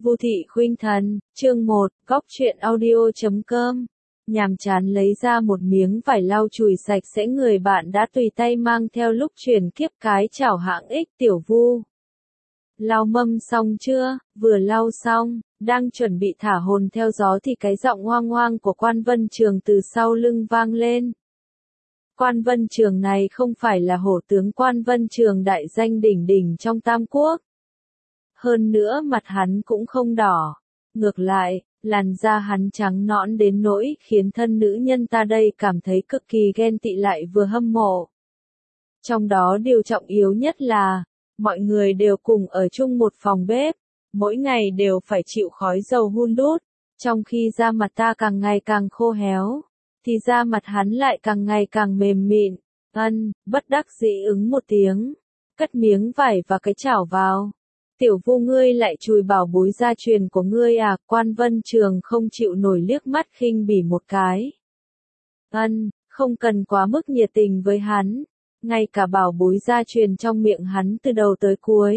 Vu Thị Khuynh Thần, chương 1, góc truyện audio.com. Nhàm chán lấy ra một miếng vải lau chùi sạch sẽ người bạn đã tùy tay mang theo lúc chuyển kiếp cái chảo hãng X Tiểu Vu. Lau mâm xong chưa? Vừa lau xong, đang chuẩn bị thả hồn theo gió thì cái giọng hoang hoang của Quan Vân Trường từ sau lưng vang lên. Quan Vân Trường này không phải là hổ tướng Quan Vân Trường đại danh đỉnh đỉnh trong Tam Quốc. Hơn nữa mặt hắn cũng không đỏ. Ngược lại, làn da hắn trắng nõn đến nỗi khiến thân nữ nhân ta đây cảm thấy cực kỳ ghen tị lại vừa hâm mộ. Trong đó điều trọng yếu nhất là, mọi người đều cùng ở chung một phòng bếp, mỗi ngày đều phải chịu khói dầu hun đốt, trong khi da mặt ta càng ngày càng khô héo, thì da mặt hắn lại càng ngày càng mềm mịn. Bất đắc dĩ ứng một tiếng, cất miếng vải và cái chảo vào. Tiểu Vu ngươi lại chùi bảo bối gia truyền của ngươi à? Quan Vân Trường không chịu nổi liếc mắt khinh bỉ một cái. Không cần quá mức nhiệt tình với hắn, ngay cả bảo bối gia truyền trong miệng hắn từ đầu tới cuối.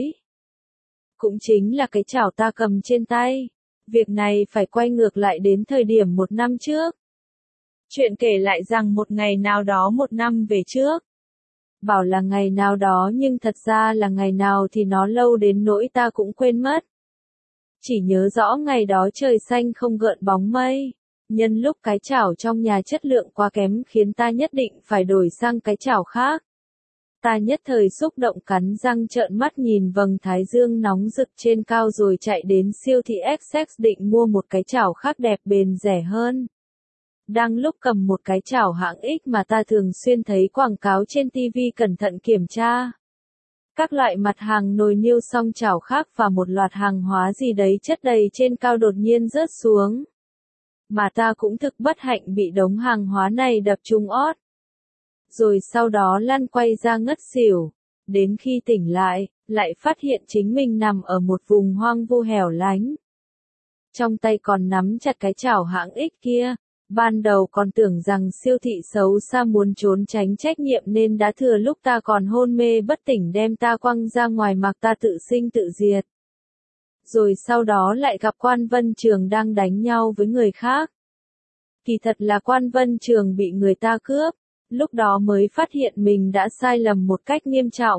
Cũng chính là cái chảo ta cầm trên tay. Việc này phải quay ngược lại đến thời điểm 1 năm trước. Chuyện kể lại rằng một ngày nào đó 1 năm về trước. Bảo là ngày nào đó nhưng thật ra là ngày nào thì nó lâu đến nỗi ta cũng quên mất. Chỉ nhớ rõ ngày đó trời xanh không gợn bóng mây. Nhân lúc cái chảo trong nhà chất lượng quá kém khiến ta nhất định phải đổi sang cái chảo khác. Ta nhất thời xúc động cắn răng trợn mắt nhìn vầng thái dương nóng rực trên cao rồi chạy đến siêu thị Essex định mua một cái chảo khác đẹp bền rẻ hơn. Đang lúc cầm một cái chảo hãng X mà ta thường xuyên thấy quảng cáo trên TV cẩn thận kiểm tra. Các loại mặt hàng nồi niêu song chảo khác và một loạt hàng hóa gì đấy chất đầy trên cao đột nhiên rớt xuống. Mà ta cũng thực bất hạnh bị đống hàng hóa này đập trúng ót. Rồi sau đó lăn quay ra ngất xỉu. Đến khi tỉnh lại phát hiện chính mình nằm ở một vùng hoang vu hẻo lánh. Trong tay còn nắm chặt cái chảo hãng X kia. Ban đầu còn tưởng rằng siêu thị xấu xa muốn trốn tránh trách nhiệm nên đã thừa lúc ta còn hôn mê bất tỉnh đem ta quăng ra ngoài mặc ta tự sinh tự diệt. Rồi sau đó lại gặp Quan Vân Trường đang đánh nhau với người khác. Kỳ thật là Quan Vân Trường bị người ta cướp, lúc đó mới phát hiện mình đã sai lầm một cách nghiêm trọng.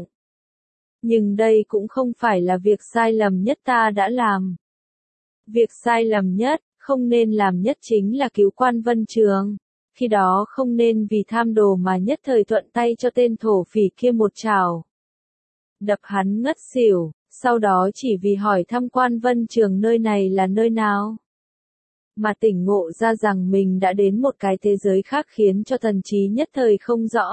Nhưng đây cũng không phải là việc sai lầm nhất ta đã làm. Việc sai lầm nhất, không nên làm nhất chính là cứu Quan Vân Trường. Khi đó không nên vì tham đồ mà nhất thời thuận tay cho tên thổ phỉ kia một chảo. Đập hắn ngất xỉu, sau đó chỉ vì hỏi thăm Quan Vân Trường nơi này là nơi nào. Mà tỉnh ngộ ra rằng mình đã đến một cái thế giới khác khiến cho thần trí nhất thời không rõ.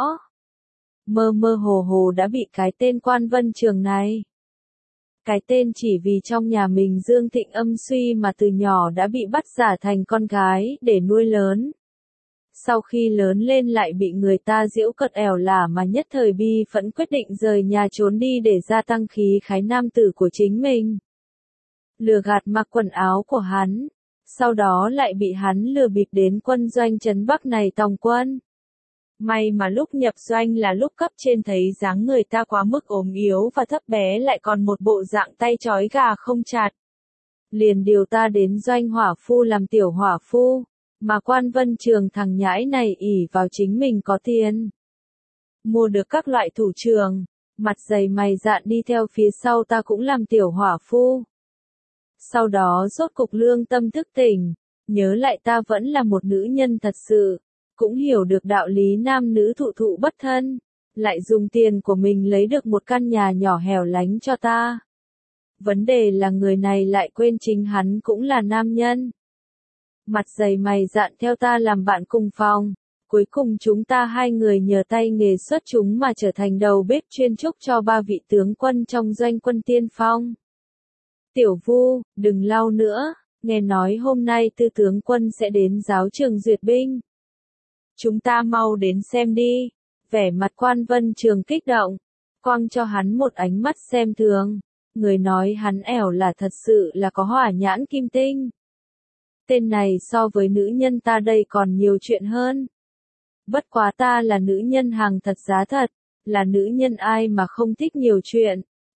Mơ mơ hồ hồ đã bị cái tên Quan Vân Trường này. Cái tên chỉ vì trong nhà mình Dương Thịnh âm suy mà từ nhỏ đã bị bắt giả thành con gái để nuôi lớn. Sau khi lớn lên lại bị người ta giễu cợt ẻo lả mà nhất thời bi phẫn quyết định rời nhà trốn đi để gia tăng khí khái nam tử của chính mình. Lừa gạt mặc quần áo của hắn, sau đó lại bị hắn lừa bịp đến quân doanh trấn Bắc này tòng quân. May mà lúc nhập doanh là lúc cấp trên thấy dáng người ta quá mức ốm yếu và thấp bé lại còn một bộ dạng tay trói gà không chặt. Liền điều ta đến doanh hỏa phu làm tiểu hỏa phu, mà Quan Vân Trường thằng nhãi này ỷ vào chính mình có tiền. Mua được các loại thủ trường, mặt dày mày dạn đi theo phía sau ta cũng làm tiểu hỏa phu. Sau đó rốt cục lương tâm thức tỉnh, nhớ lại ta vẫn là một nữ nhân thật sự. Cũng hiểu được đạo lý nam nữ thụ thụ bất thân, lại dùng tiền của mình lấy được một căn nhà nhỏ hẻo lánh cho ta. Vấn đề là người này lại quên chính hắn cũng là nam nhân. Mặt dày mày dạn theo ta làm bạn cùng phòng, cuối cùng chúng ta hai người nhờ tay nghề xuất chúng mà trở thành đầu bếp chuyên trúc cho 3 vị tướng quân trong doanh quân tiên phong. Tiểu Vu, đừng lau nữa, nghe nói hôm nay Tư tướng quân sẽ đến giáo trường duyệt binh. Chúng ta mau đến xem đi. Vẻ mặt Quan Vân Trường kích động, quăng cho hắn một ánh mắt xem thường. Người nói hắn ẻo là thật sự là có hỏa nhãn kim tinh. Tên này so với nữ nhân ta đây còn nhiều chuyện hơn. Bất quá ta là nữ nhân hàng thật giá thật, là nữ nhân ai mà không thích nhiều chuyện.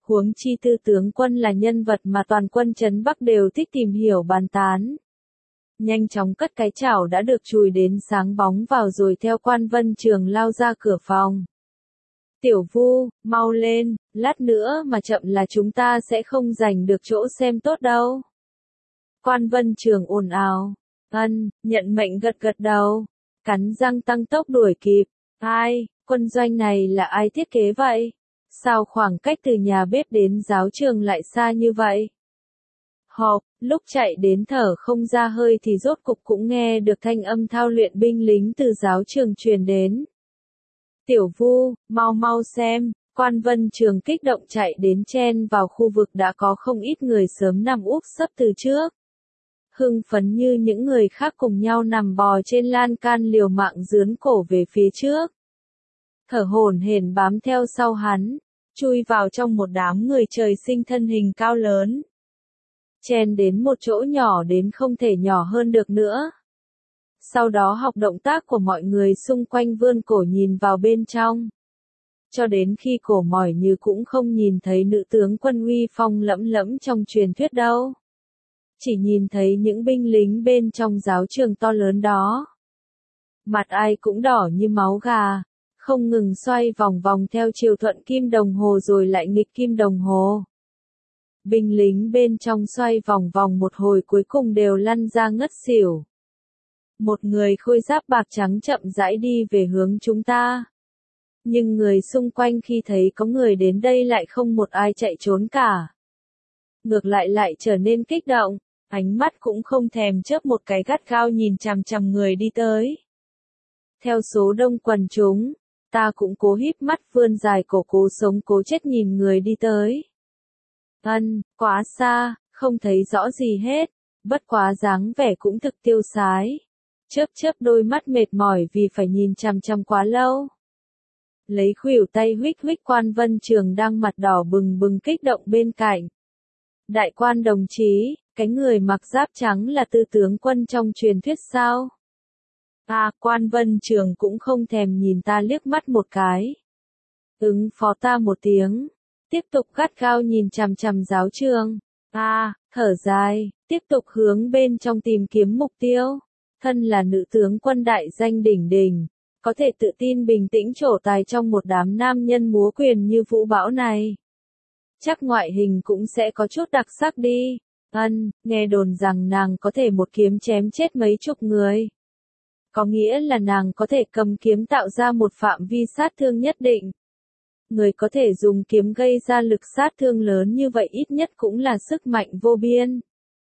Huống chi Tư tướng quân là nhân vật mà toàn quân trấn Bắc đều thích tìm hiểu bàn tán. Nhanh chóng cất cái chảo đã được chùi đến sáng bóng vào rồi theo Quan Vân Trường lao ra cửa phòng. Tiểu Vu, mau lên, lát nữa mà chậm là chúng ta sẽ không giành được chỗ xem tốt đâu. Quan Vân Trường ồn ào. Nhận mệnh gật gật đầu. Cắn răng tăng tốc đuổi kịp. Ai, quân doanh này là ai thiết kế vậy? Sao khoảng cách từ nhà bếp đến giáo trường lại xa như vậy? Hộp, lúc chạy đến thở không ra hơi thì rốt cục cũng nghe được thanh âm thao luyện binh lính từ giáo trường truyền đến. Tiểu Vu, mau mau xem, Quan Vân Trường kích động chạy đến chen vào khu vực đã có không ít người sớm nằm úp sấp từ trước. Hưng phấn như những người khác cùng nhau nằm bò trên lan can liều mạng dướn cổ về phía trước. Thở hổn hển bám theo sau hắn, chui vào trong một đám người trời sinh thân hình cao lớn. Chen đến một chỗ nhỏ đến không thể nhỏ hơn được nữa. Sau đó học động tác của mọi người xung quanh vươn cổ nhìn vào bên trong. Cho đến khi cổ mỏi như cũng không nhìn thấy nữ tướng quân uy phong lẫm lẫm trong truyền thuyết đâu. Chỉ nhìn thấy những binh lính bên trong giáo trường to lớn đó. Mặt ai cũng đỏ như máu gà, không ngừng xoay vòng vòng theo chiều thuận kim đồng hồ rồi lại nghịch kim đồng hồ. Binh lính bên trong xoay vòng vòng một hồi cuối cùng đều lăn ra ngất xỉu. Một người khôi giáp bạc trắng chậm rãi đi về hướng chúng ta. Nhưng người xung quanh khi thấy có người đến đây lại không một ai chạy trốn cả. Ngược lại trở nên kích động, ánh mắt cũng không thèm chớp một cái gắt gao nhìn chằm chằm người đi tới. Theo số đông quần chúng, ta cũng cố híp mắt vươn dài cổ cố sống cố chết nhìn người đi tới. Quá xa, không thấy rõ gì hết, bất quá dáng vẻ cũng thực tiêu sái. Chớp đôi mắt mệt mỏi vì phải nhìn chằm chằm quá lâu. Lấy khuỷu tay huých Quan Vân Trường đang mặt đỏ bừng bừng kích động bên cạnh. Đại quan đồng chí, cái người mặc giáp trắng là Tư tướng quân trong truyền thuyết sao? Quan Vân Trường cũng không thèm nhìn ta liếc mắt một cái. Ứng phó ta một tiếng. Tiếp tục gắt gao nhìn chằm chằm giáo trường. Thở dài, tiếp tục hướng bên trong tìm kiếm mục tiêu. Thân là nữ tướng quân đại danh đỉnh đỉnh, có thể tự tin bình tĩnh trổ tài trong một đám nam nhân múa quyền như Vũ Bão này. Chắc ngoại hình cũng sẽ có chút đặc sắc đi. Nghe đồn rằng nàng có thể một kiếm chém chết mấy chục người. Có nghĩa là nàng có thể cầm kiếm tạo ra một phạm vi sát thương nhất định. Người có thể dùng kiếm gây ra lực sát thương lớn như vậy ít nhất cũng là sức mạnh vô biên.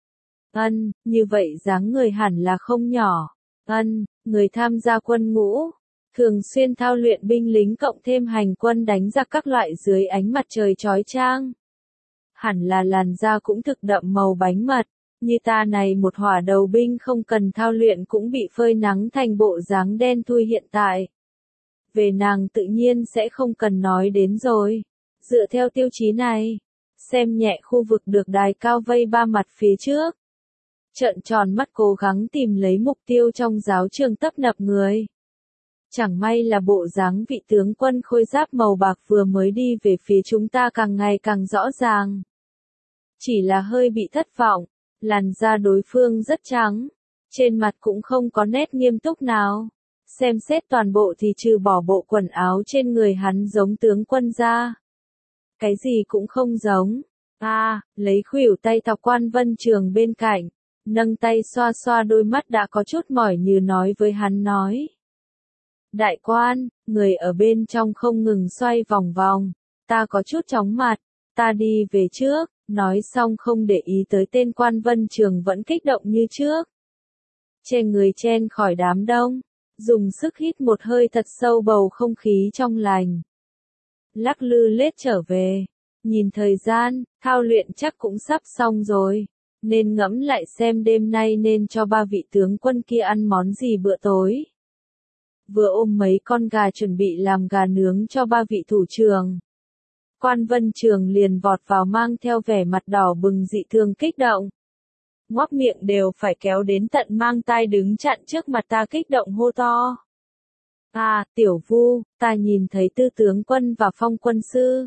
Như vậy dáng người hẳn là không nhỏ. Người tham gia quân ngũ, thường xuyên thao luyện binh lính cộng thêm hành quân đánh giặc các loại dưới ánh mặt trời chói chang. Hẳn là làn da cũng thực đậm màu bánh mật, như ta này một hỏa đầu binh không cần thao luyện cũng bị phơi nắng thành bộ dáng đen thui hiện tại. Về nàng tự nhiên sẽ không cần nói đến rồi. Dựa theo tiêu chí này, xem nhẹ khu vực được đài cao vây ba mặt phía trước. Trợn tròn mắt cố gắng tìm lấy mục tiêu trong giáo trường tấp nập người. Chẳng may là bộ dáng vị tướng quân khôi giáp màu bạc vừa mới đi về phía chúng ta càng ngày càng rõ ràng. Chỉ là hơi bị thất vọng, làn da đối phương rất trắng, trên mặt cũng không có nét nghiêm túc nào. Xem xét toàn bộ thì trừ bỏ bộ quần áo trên người hắn giống tướng quân ra. Cái gì cũng không giống. Lấy khuỷu tay thọc Quan Vân Trường bên cạnh, nâng tay xoa xoa đôi mắt đã có chút mỏi như nói với hắn nói. Đại quan, người ở bên trong không ngừng xoay vòng vòng, ta có chút chóng mặt, ta đi về trước, nói xong không để ý tới tên Quan Vân Trường vẫn kích động như trước. Che người chen khỏi đám đông, dùng sức hít một hơi thật sâu bầu không khí trong lành. Lắc lư lết trở về, nhìn thời gian, thao luyện chắc cũng sắp xong rồi, nên ngẫm lại xem đêm nay nên cho ba vị tướng quân kia ăn món gì bữa tối. Vừa ôm mấy con gà chuẩn bị làm gà nướng cho ba vị thủ trưởng. Quan Vân Trường liền vọt vào mang theo vẻ mặt đỏ bừng dị thường kích động. Ngoác miệng đều phải kéo đến tận mang tai đứng chặn trước mặt ta kích động hô to. Tiểu Vu, ta nhìn thấy Tư tướng quân và Phong quân sư.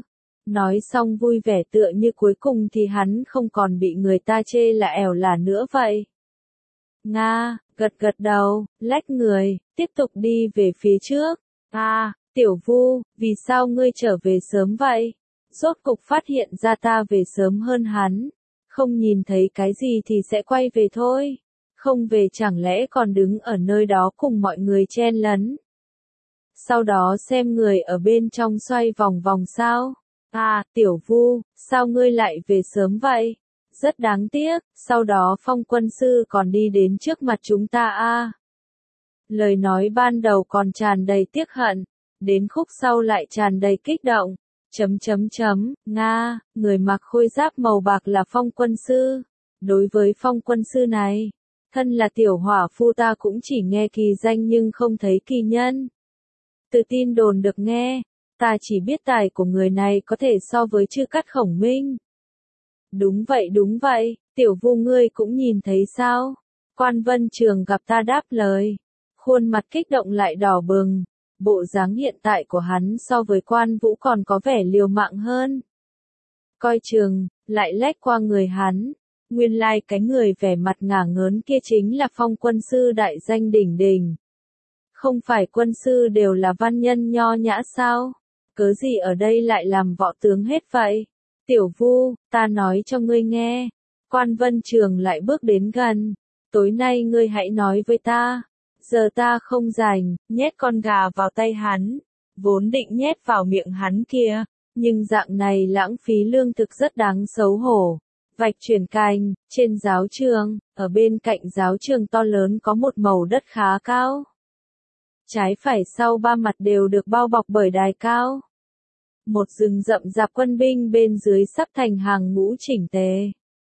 Nói xong vui vẻ tựa như cuối cùng thì hắn không còn bị người ta chê là ẻo là nữa vậy. Nga, gật gật đầu, lách người, tiếp tục đi về phía trước. À, Tiểu Vu, vì sao ngươi trở về sớm vậy? Rốt cục phát hiện ra ta về sớm hơn hắn. Không nhìn thấy cái gì thì sẽ quay về thôi. Không về chẳng lẽ còn đứng ở nơi đó cùng mọi người chen lấn. Sau đó xem người ở bên trong xoay vòng vòng sao? À, Tiểu Vu, sao ngươi lại về sớm vậy? Rất đáng tiếc, sau đó Phong quân sư còn đi đến trước mặt chúng ta a. Lời nói ban đầu còn tràn đầy tiếc hận, đến khúc sau lại tràn đầy kích động. Nga, người mặc khôi giáp màu bạc là Phong quân sư. Đối với Phong quân sư này, thân là tiểu hỏa phu ta cũng chỉ nghe kỳ danh nhưng không thấy kỳ nhân. Từ tin đồn được nghe, ta chỉ biết tài của người này có thể so với Chư Cát Khổng Minh. Đúng vậy, Tiểu Vu ngươi cũng nhìn thấy sao? Quan Vân Trường gặp ta đáp lời, khuôn mặt kích động lại đỏ bừng, bộ dáng hiện tại của hắn so với Quan Vũ còn có vẻ liều mạng hơn. Coi chừng, lại lách qua người hắn, nguyên lai cái người vẻ mặt ngả ngớn kia chính là Phong quân sư đại danh đỉnh đỉnh. Không phải quân sư đều là văn nhân nho nhã sao? Cớ gì ở đây lại làm võ tướng hết vậy? Tiểu Vu, ta nói cho ngươi nghe. Quan Vân Trường lại bước đến gần. Tối nay ngươi hãy nói với ta. Giờ ta không rảnh, nhét con gà vào tay hắn. Vốn định nhét vào miệng hắn kia. Nhưng dạng này lãng phí lương thực rất đáng xấu hổ. Vạch chuyển cành, trên giáo trường, ở bên cạnh giáo trường to lớn có một màu đất khá cao. Trái phải sau ba mặt đều được bao bọc bởi đài cao. Một rừng rậm rạp quân binh bên dưới sắp thành hàng ngũ chỉnh tề.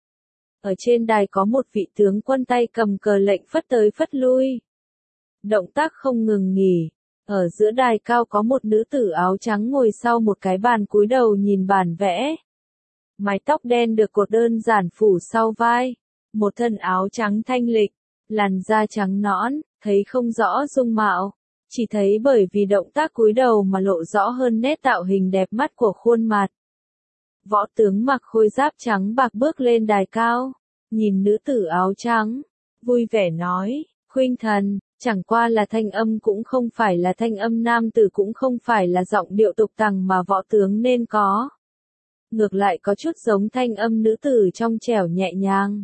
Ở trên đài có một vị tướng quân tay cầm cờ lệnh phất tới phất lui. Động tác không ngừng nghỉ. Ở giữa đài cao có một nữ tử áo trắng ngồi sau một cái bàn cúi đầu nhìn bản vẽ. Mái tóc đen được cột đơn giản phủ sau vai. Một thân áo trắng thanh lịch, làn da trắng nõn, thấy không rõ dung mạo. Chỉ thấy bởi vì động tác cúi đầu mà lộ rõ hơn nét tạo hình đẹp mắt của khuôn mặt. Võ tướng mặc khôi giáp trắng bạc bước lên đài cao, nhìn nữ tử áo trắng, vui vẻ nói, khuynh thần, chẳng qua là thanh âm cũng không phải là thanh âm nam tử cũng không phải là giọng điệu tục tằng mà võ tướng nên có. Ngược lại có chút giống thanh âm nữ tử trong trẻo nhẹ nhàng.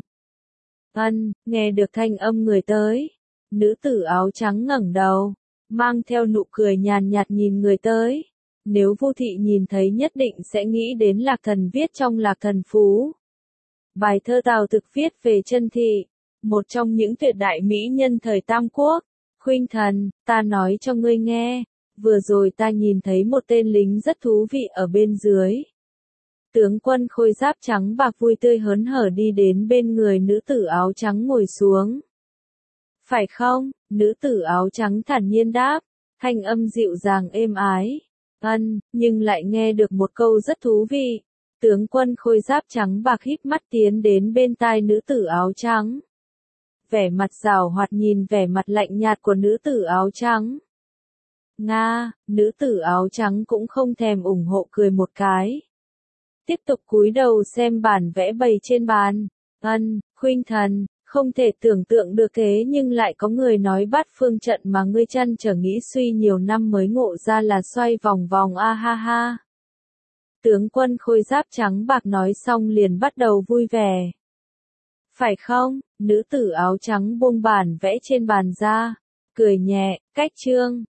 Nghe được thanh âm người tới. Nữ tử áo trắng ngẩng đầu, mang theo nụ cười nhàn nhạt nhìn người tới. Nếu Vu thị nhìn thấy nhất định sẽ nghĩ đến Lạc Thần viết trong Lạc Thần Phú. Bài thơ Tào Thực viết về Chân Thị, một trong những tuyệt đại mỹ nhân thời Tam Quốc. Khuynh thần, ta nói cho ngươi nghe, vừa rồi ta nhìn thấy một tên lính rất thú vị ở bên dưới. Tướng quân khôi giáp trắng bạc vui tươi hớn hở đi đến bên người nữ tử áo trắng ngồi xuống. Phải không? Nữ tử áo trắng thản nhiên đáp, thanh âm dịu dàng êm ái. Nhưng lại nghe được một câu rất thú vị. Tướng quân khôi giáp trắng bạc híp mắt tiến đến bên tai nữ tử áo trắng. Vẻ mặt giảo hoạt nhìn vẻ mặt lạnh nhạt của nữ tử áo trắng. Nga, nữ tử áo trắng cũng không thèm ủng hộ cười một cái. Tiếp tục cúi đầu xem bản vẽ bày trên bàn. Khuynh thần, không thể tưởng tượng được thế nhưng lại có người nói bát phương trận mà ngươi chăn trở nghĩ suy nhiều năm mới ngộ ra là xoay vòng vòng a ha ha. Tướng quân khôi giáp trắng bạc nói xong liền bắt đầu vui vẻ. Phải không? Nữ tử áo trắng buông bản vẽ trên bàn ra, cười nhẹ, cách chương.